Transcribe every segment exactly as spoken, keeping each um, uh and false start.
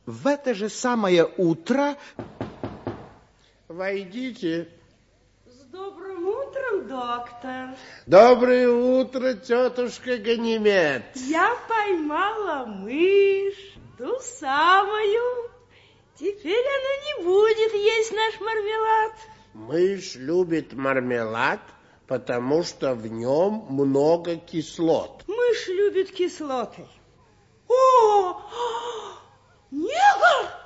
В это же самое утро... Войдите. С добрым утром, доктор. Доброе утро, тетушка Ганимед. Я поймала мышь, ту самую. Теперь она не будет есть наш мармелад. Мышь любит мармелад, потому что в нем много кислот. Мышь любит кислоты. О, негр!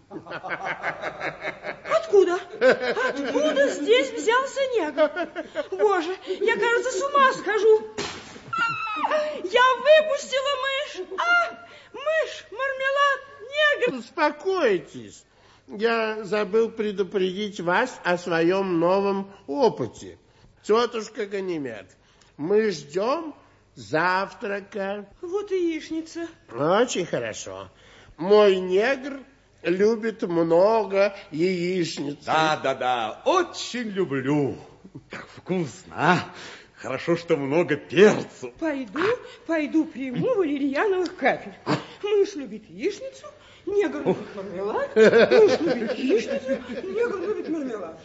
Откуда? Откуда здесь взялся негр? Боже, я, кажется, с ума схожу. Я выпустила мышь. А, мышь, мармелад, негр. Успокойтесь. Я забыл предупредить вас о своем новом опыте. Тетушка Ганимед, мы ждем завтрака. Вот и яичница. Очень хорошо. Мой негр любит много яичницы. Да, да, да, очень люблю. Как вкусно, а? Хорошо, что много перцу. Пойду, пойду приму валерьяновых капель. Мышь любит яичницу, негр любит мармелад. Мышь любит яичницу, негр любит мармелад.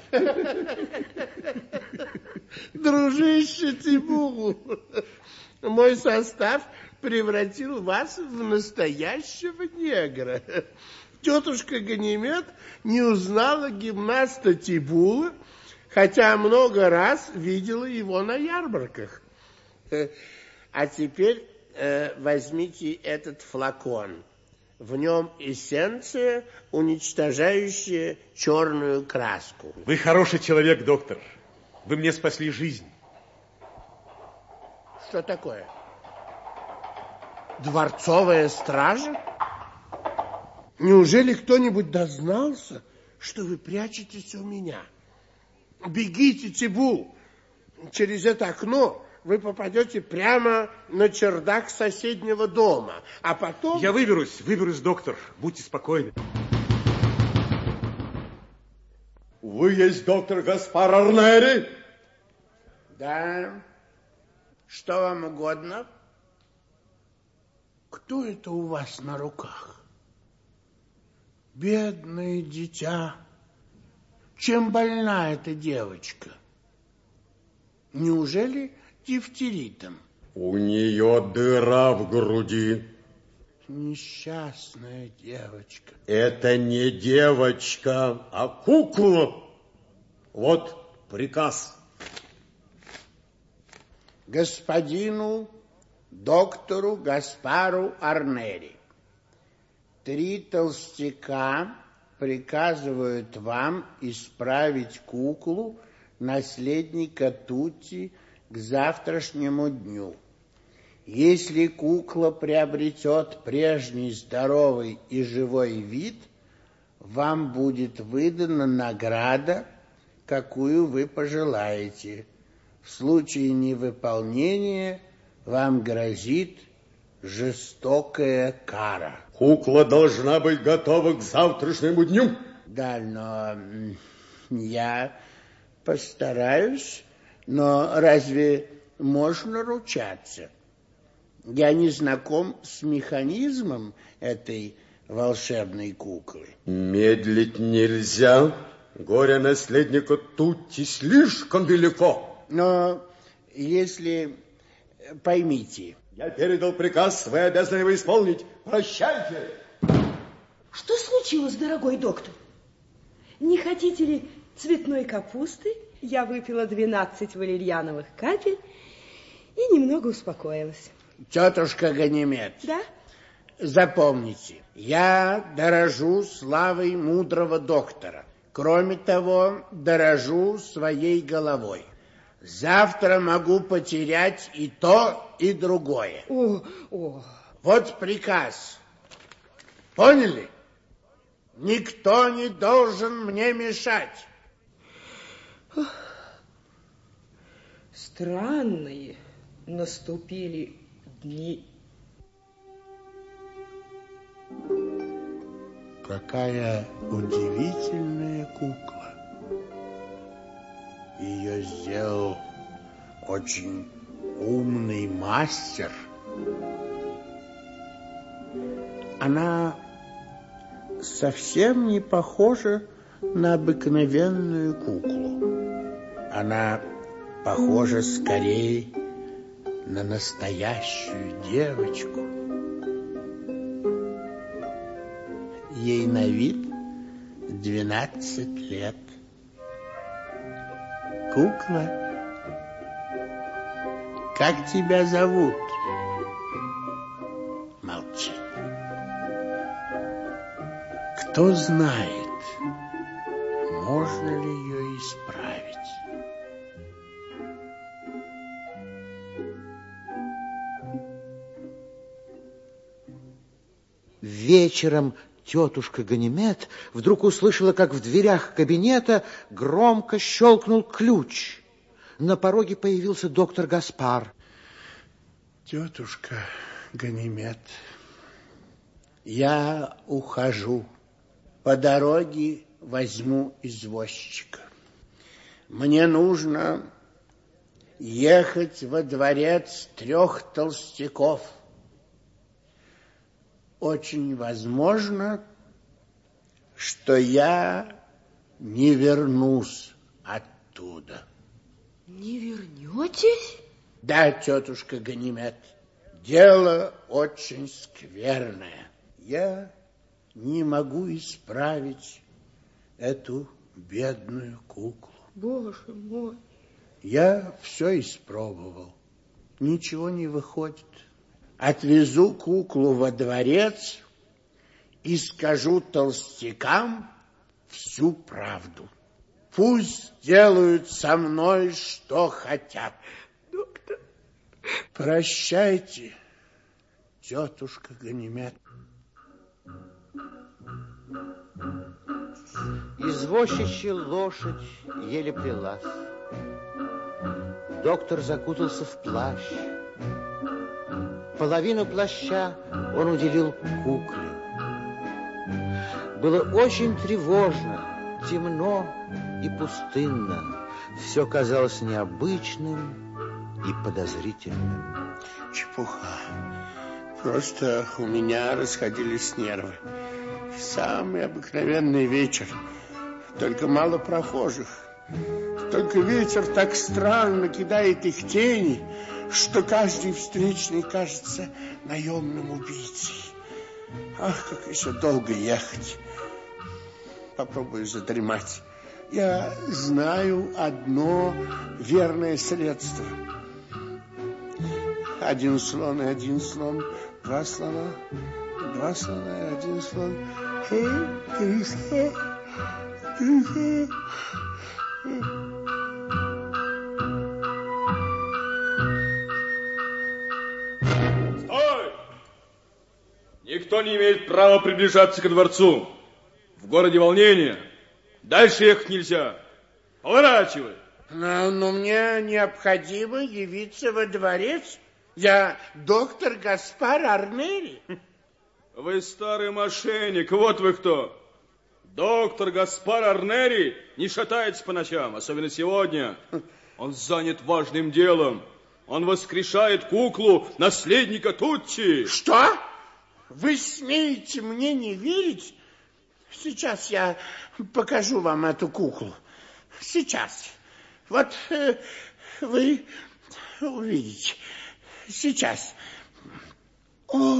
Дружище Тибул, мой состав превратил вас в настоящего негра. Тетушка Ганимед не узнала гимнаста Тибула, хотя много раз видела его на ярмарках. А теперь э, возьмите этот флакон. В нем эссенция, уничтожающая черную краску. Вы хороший человек, доктор. Вы мне спасли жизнь. Что такое? Дворцовая стража? Неужели кто-нибудь дознался, что вы прячетесь у меня? Бегите, Тибул. Через это окно вы попадете прямо на чердак соседнего дома. А потом... Я выберусь, выберусь, доктор. Будьте спокойны. Вы есть доктор Гаспар Арнери? Да. Что вам угодно? Кто это у вас на руках? Бедное дитя. Чем больна эта девочка? Неужели дифтеритом? У нее дыра в груди. Несчастная девочка. Это не девочка, а кукла. Вот приказ. Господину доктору Гаспару Арнери. Три толстяка приказывают вам исправить куклу наследника Тутти к завтрашнему дню. Если кукла приобретет прежний здоровый и живой вид, вам будет выдана награда, какую вы пожелаете. В случае невыполнения вам грозит жестокая кара. Кукла должна быть готова к завтрашнему дню. Да, но я постараюсь, но разве можно ручаться? Я не знаком с механизмом этой волшебной куклы. Медлить нельзя. Горе наследника Тутти слишком велико. Но если... Поймите. Я передал приказ, вы обязаны его исполнить. Прощайте. Что случилось, дорогой доктор? Не хотите ли цветной капусты? Я выпила двенадцать валерьяновых капель и немного успокоилась. Тетушка Ганимед. Да? Запомните, я дорожу славой мудрого доктора. Кроме того, дорожу своей головой. Завтра могу потерять и то, и другое. О, о. Вот приказ. Поняли? Никто не должен мне мешать. Странные наступили дни. Какая удивительная кукла. Ее сделал очень умный мастер. Она совсем не похожа на обыкновенную куклу. Она похожа скорее на настоящую девочку. Ей на вид двенадцать лет. Кукла, как тебя зовут? Молчи. Кто знает, можно ли ее исправить? Вечером тетушка Ганимед вдруг услышала, как в дверях кабинета громко щелкнул ключ. На пороге появился доктор Гаспар. Тетушка Ганимед, я ухожу. По дороге возьму извозчика. Мне нужно ехать во дворец трех толстяков. Очень возможно, что я не вернусь оттуда. Не вернетесь? Да, тетушка Ганимед, дело очень скверное. Я не могу исправить эту бедную куклу. Боже мой. Я все испробовал. Ничего не выходит. Отвезу куклу во дворец и скажу толстякам всю правду. Пусть делают со мной, что хотят. Доктор. Прощайте, тетушка Ганимед. Извозчичья лошадь еле плелась. Доктор закутался в плащ. Половину плаща он уделил кукле. Было очень тревожно, темно и пустынно. Все казалось необычным и подозрительным. Чепуха. Просто у меня расходились нервы. Самый обыкновенный вечер. Только мало прохожих. Только ветер так странно кидает их тени, что каждый встречный кажется наемным убийцей. Ах, как еще долго ехать. Попробую задремать. Я знаю одно верное средство. Один слон и один слон, два слона, два слона и один слон. Три слона, три слона. Стой! Никто не имеет права приближаться ко дворцу. В городе волнение. Дальше ехать нельзя. Поворачивай. Но, но мне необходимо явиться во дворец. Я доктор Гаспар Арнери. Вы старый мошенник, вот вы кто. Доктор Гаспар Арнери не шатается по ночам, особенно сегодня. Он занят важным делом. Он воскрешает куклу наследника Тутти. Что? Вы смеете мне не верить? Сейчас я покажу вам эту куклу. Сейчас. Вот э, вы увидите. Сейчас. О,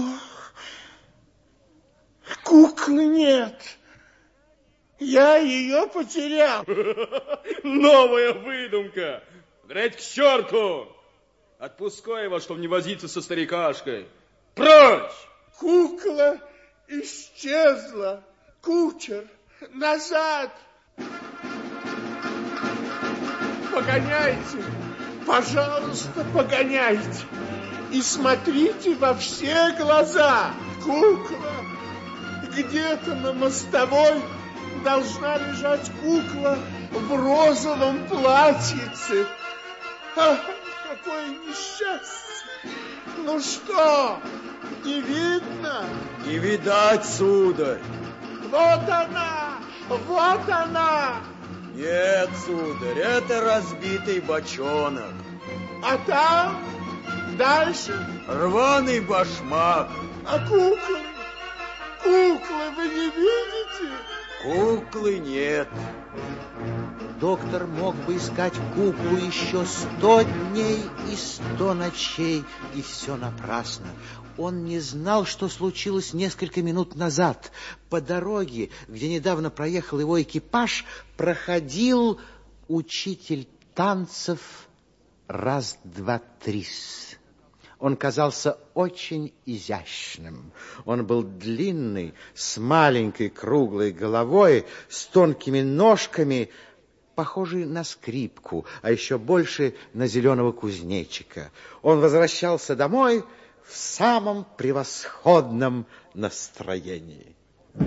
куклы нет. Я ее потерял. Новая выдумка. Греть к черту. Отпускай его, чтобы не возиться со старикашкой. Прочь! Кукла исчезла. Кучер, назад! Погоняйте! Пожалуйста, погоняйте! И смотрите во все глаза! Кукла! Где-то на мостовой должна лежать кукла в розовом платьице. Ах, какое несчастье! Ну что, не видно? Не видать, сударь. Вот она! Вот она! Нет, сударь, это разбитый бочонок. А там? Дальше? Рваный башмак. А кукла? куклы вы не видите? Куклы нет. Доктор мог бы искать куклу еще сто дней и сто ночей, и все напрасно. Он не знал, что случилось несколько минут назад. По дороге, где недавно проехал его экипаж, проходил учитель танцев раз, два, трис. Он казался очень изящным. Он был длинный, с маленькой круглой головой, с тонкими ножками, похожий на скрипку, а еще больше на зеленого кузнечика. Он возвращался домой в самом превосходном настроении.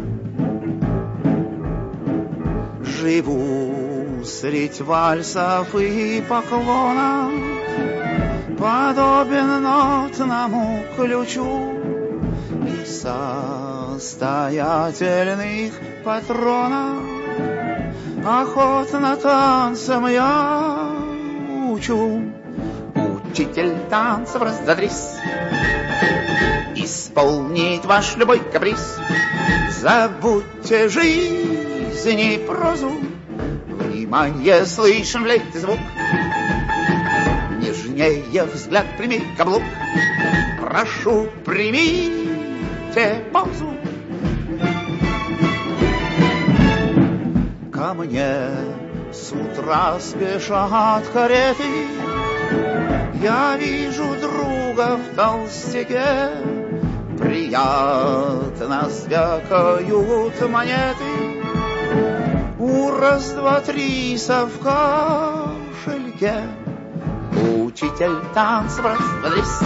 Живу средь вальсов и поклонов, подобен нотному ключу, и состоятельных патронов охотно танцем я учу. Учитель танцев разодрись, исполнить ваш любой каприз. Забудьте жизнь и прозу, внимание, слышен флейт и звук. Нежнее взгляд, прими каблук, прошу, примите паузу. Ко мне с утра спешат кареты, я вижу друга в толстяке, приятно звякают монеты у раз, два, триса в кошельке. Учитель танцев раз, два, трис,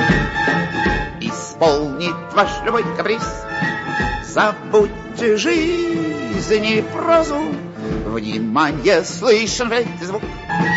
исполнит ваш любой каприз. Забудьте жизнь и прозу, внимание, слышен флейт и звук.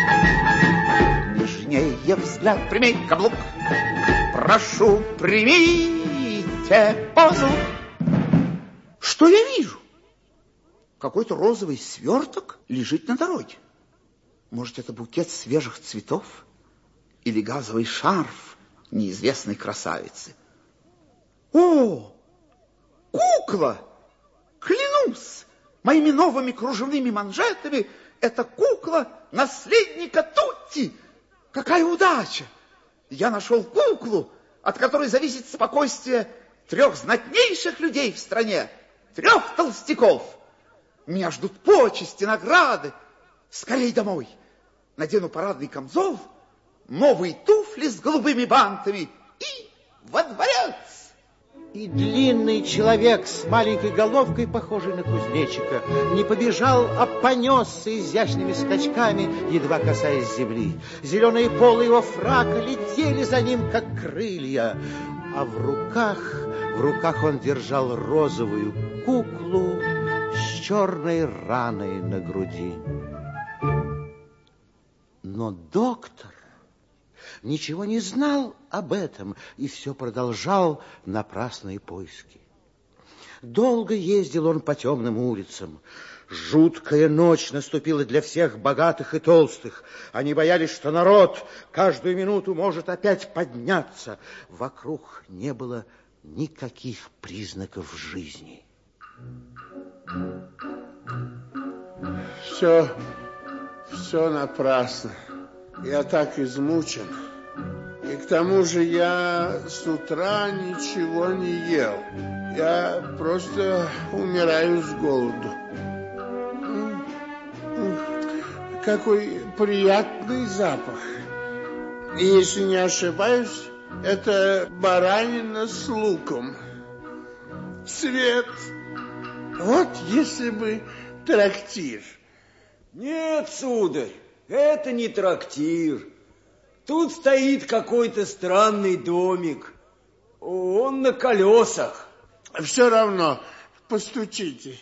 Нежнее взгляд, прими каблук, прошу, примите позу. Что я вижу? Какой-то розовый сверток лежит на дороге. Может, это букет свежих цветов или газовый шарф неизвестной красавицы? О, кукла! Клянусь, моими новыми кружевными манжетами это кукла наследника Тутти. Какая удача! Я нашел куклу, от которой зависит спокойствие трех знатнейших людей в стране, трех толстяков. Меня ждут почести, награды. Скорей домой. Надену парадный камзол, новые туфли с голубыми бантами и во дворец. И длинный человек с маленькой головкой, похожий на кузнечика, не побежал, а понесся изящными скачками, едва касаясь земли. Зеленые полы его фрака летели за ним, как крылья, а в руках, в руках он держал розовую куклу с черной раной на груди. Но доктор ничего не знал об этом и все продолжал напрасные поиски. Долго ездил он по темным улицам. Жуткая ночь наступила для всех богатых и толстых. Они боялись, что народ каждую минуту может опять подняться. Вокруг не было никаких признаков жизни. Все, все напрасно. Я так измучен. И к тому же я с утра ничего не ел. Я просто умираю с голоду. Какой приятный запах. И если не ошибаюсь, это баранина с луком. Свет. Вот если бы трактир. Нет, сударь, это не трактир. Тут стоит какой-то странный домик. Он на колесах. Все равно, постучите.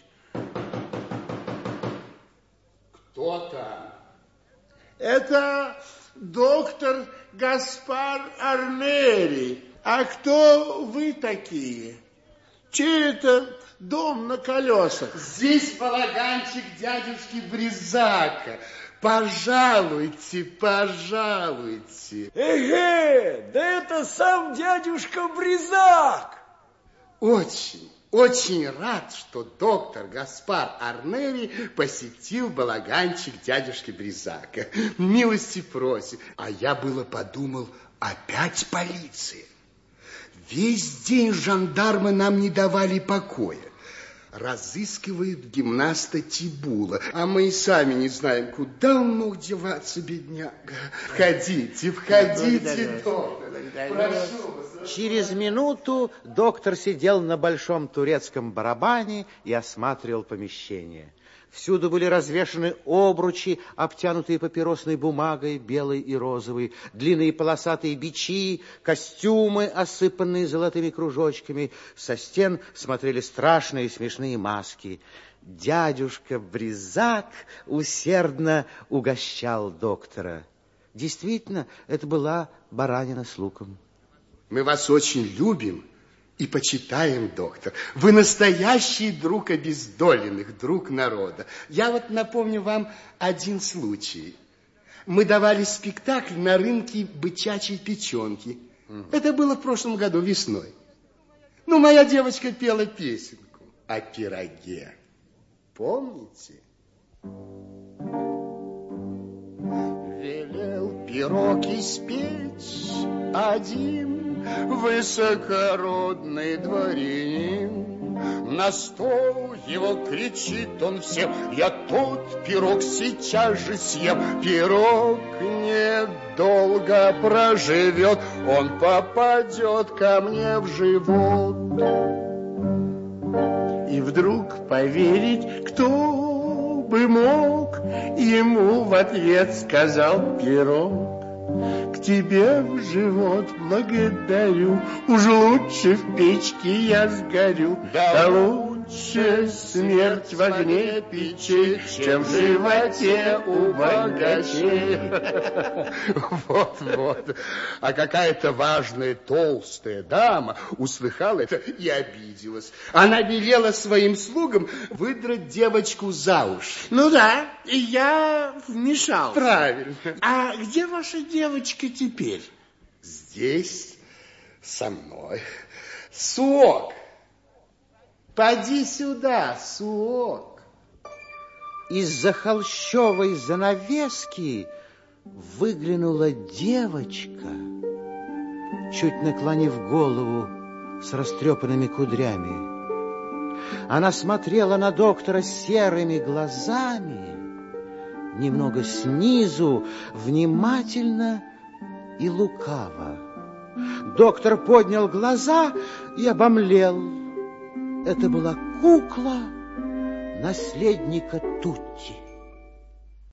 Кто там? Это доктор Гаспар Арнери. А кто вы такие? Чей это дом на колесах? Здесь балаганчик дядюшки Бризака. Пожалуйте, пожалуйте. Эге, да это сам дядюшка Бризак. Очень, очень рад, что доктор Гаспар Арнери посетил балаганчик дядюшки Бризака. Милости просим. А я было подумал, опять полиция. Весь день жандармы нам не давали покоя. Разыскивают гимнаста Тибула, а мы и сами не знаем, куда он мог деваться, бедняга. Входите, входите, доктор. Прошу вас. Через минуту доктор сидел на большом турецком барабане и осматривал помещение. Всюду были развешаны обручи, обтянутые папиросной бумагой, белой и розовой, длинные полосатые бичи, костюмы, осыпанные золотыми кружочками. Со стен смотрели страшные смешные маски. Дядюшка Бризак усердно угощал доктора. Действительно, это была баранина с луком. Мы вас очень любим и почитаем, доктор. Вы настоящий друг обездоленных, друг народа. Я вот напомню вам один случай. Мы давали спектакль на рынке бычачьей печенки. Угу. Это было в прошлом году весной. Ну, моя девочка пела песенку о пироге. Помните? Велел пирог испечь один высокородный дворянин. На стол его кричит он всем: я тот пирог сейчас же съем. Пирог недолго проживет, он попадет ко мне в живот. И вдруг поверить, кто бы мог, ему в ответ сказал пирог: к тебе в живот благодарю, уж лучше в печке я сгорю. Да лучше смерть в огне печи, чем в животе у богачей. Вот, вот. А какая-то важная толстая дама услыхала это и обиделась. Она велела своим слугам выдрать девочку за уши. Ну да, и я вмешался. Правильно. А где ваша девочка теперь? Здесь со мной. Суок, поди сюда, Суок. Из-за холщовой занавески выглянула девочка, чуть наклонив голову с растрепанными кудрями. Она смотрела на доктора серыми глазами, немного снизу, внимательно и лукаво. Доктор поднял глаза и обомлел. Это была кукла наследника Тутти.